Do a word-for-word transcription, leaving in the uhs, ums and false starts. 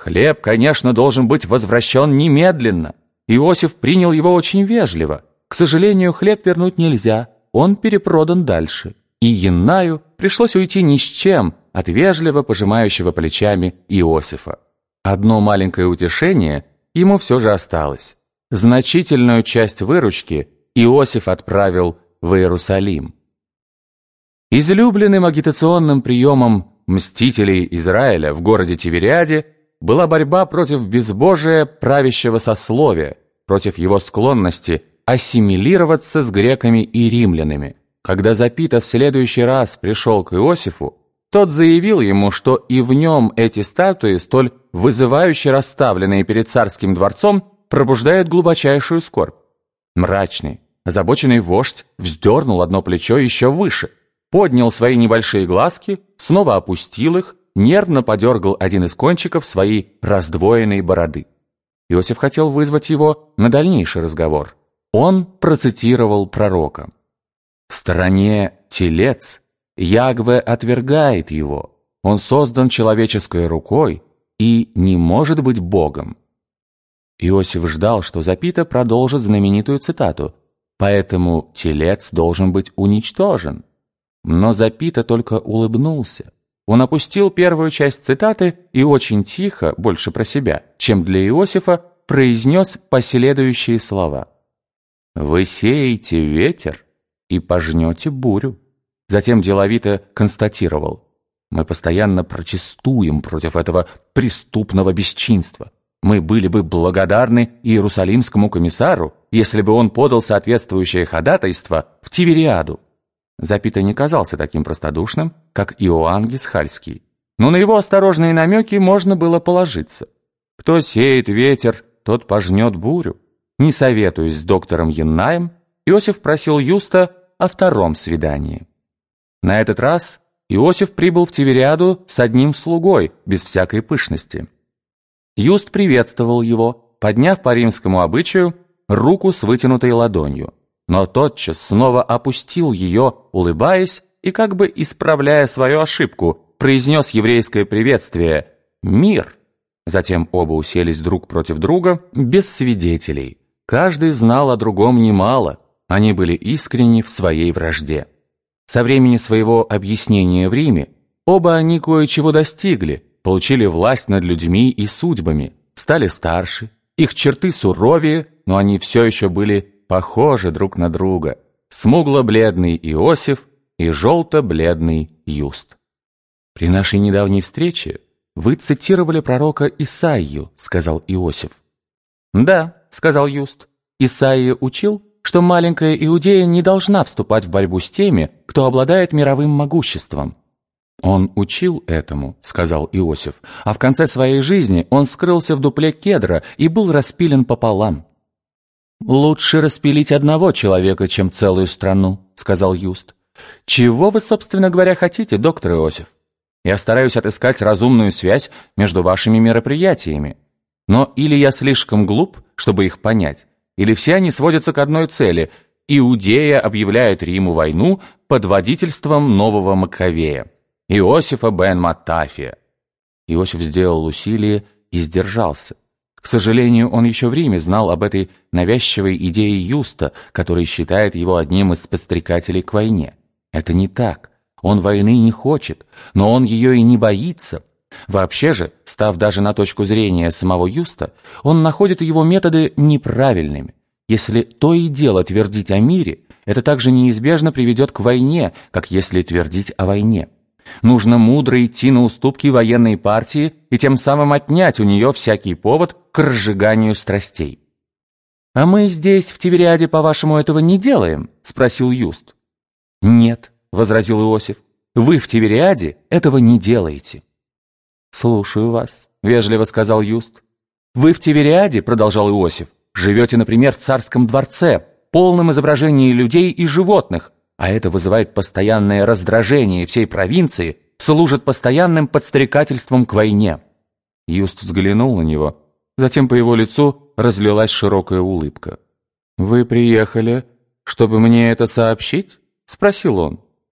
Хлеб, конечно, должен быть возвращен немедленно. Иосиф принял его очень вежливо. К сожалению, хлеб вернуть нельзя, он перепродан дальше. И Яннаю пришлось уйти ни с чем от вежливо пожимающего плечами Иосифа. Одно маленькое утешение ему все же осталось. Значительную часть выручки Иосиф отправил в Иерусалим. Излюбленным агитационным приемом мстителей Израиля в городе Тивериаде была борьба против безбожия правящего сословия, против его склонности ассимилироваться с греками и римлянами. Когда Запита в следующий раз пришел к Иосифу, тот заявил ему, что и в нем эти статуи, столь вызывающе расставленные перед царским дворцом, пробуждают глубочайшую скорбь. Мрачный, озабоченный вождь вздернул одно плечо еще выше, поднял свои небольшие глазки, снова опустил их, нервно подергал один из кончиков своей раздвоенной бороды. Иосиф хотел вызвать его на дальнейший разговор. Он процитировал пророка. «В стороне телец Ягве отвергает его. Он создан человеческой рукой и не может быть Богом». Иосиф ждал, что Запита продолжит знаменитую цитату «Поэтому телец должен быть уничтожен». Но Запита только улыбнулся. Он опустил первую часть цитаты и очень тихо, больше про себя, чем для Иосифа, произнес последующие слова. «Вы сеете ветер и пожнете бурю». Затем деловито констатировал: «Мы постоянно протестуем против этого преступного бесчинства. Мы были бы благодарны иерусалимскому комиссару, если бы он подал соответствующее ходатайство в Тивериаду». Запита не казался таким простодушным, как Иоанн Гисхальский, но на его осторожные намеки можно было положиться. Кто сеет ветер, тот пожнет бурю. Не советуясь с доктором Яннаем, Иосиф просил Юста о втором свидании. На этот раз Иосиф прибыл в Тивериаду с одним слугой, без всякой пышности. Юст приветствовал его, подняв по римскому обычаю руку с вытянутой ладонью, но тотчас снова опустил ее, улыбаясь и как бы исправляя свою ошибку, произнес еврейское приветствие «Мир». Затем оба уселись друг против друга, без свидетелей. Каждый знал о другом немало, они были искренни в своей вражде. Со времени своего объяснения в Риме оба они кое-чего достигли, получили власть над людьми и судьбами, стали старше, их черты суровее, но они все еще были похожи друг на друга. Смугло-бледный Иосиф и желто-бледный Юст. «При нашей недавней встрече вы цитировали пророка Исаию», — сказал Иосиф. «Да», — сказал Юст, — «Исаия учил, что маленькая Иудея не должна вступать в борьбу с теми, кто обладает мировым могуществом». «Он учил этому», — сказал Иосиф, «а в конце своей жизни он скрылся в дупле кедра и был распилен пополам». «Лучше распилить одного человека, чем целую страну», — сказал Юст. «Чего вы, собственно говоря, хотите, доктор Иосиф? Я стараюсь отыскать разумную связь между вашими мероприятиями. Но или я слишком глуп, чтобы их понять, или все они сводятся к одной цели — Иудея объявляет Риму войну под водительством нового Маккавея, Иосифа бен Маттафия». Иосиф сделал усилие и сдержался. К сожалению, он еще в Риме знал об этой навязчивой идее Юста, который считает его одним из подстрекателей к войне. Это не так. Он войны не хочет, но он ее и не боится. Вообще же, став даже на точку зрения самого Юста, он находит его методы неправильными. Если то и дело твердить о мире, это также неизбежно приведет к войне, как если твердить о войне. Нужно мудро идти на уступки военной партии и тем самым отнять у нее всякий повод к разжиганию страстей. «А мы здесь, в Тивериаде, по-вашему, этого не делаем?» — спросил Юст. «Нет», — возразил Иосиф, — «вы в Тивериаде этого не делаете». «Слушаю вас», — вежливо сказал Юст. «Вы в Тивериаде, — продолжал Иосиф, — живете, например, в царском дворце, полном изображении людей и животных, а это вызывает постоянное раздражение всей провинции, служит постоянным подстрекательством к войне». Юст взглянул на него, затем по его лицу разлилась широкая улыбка. «Вы приехали, чтобы мне это сообщить?» — спросил он.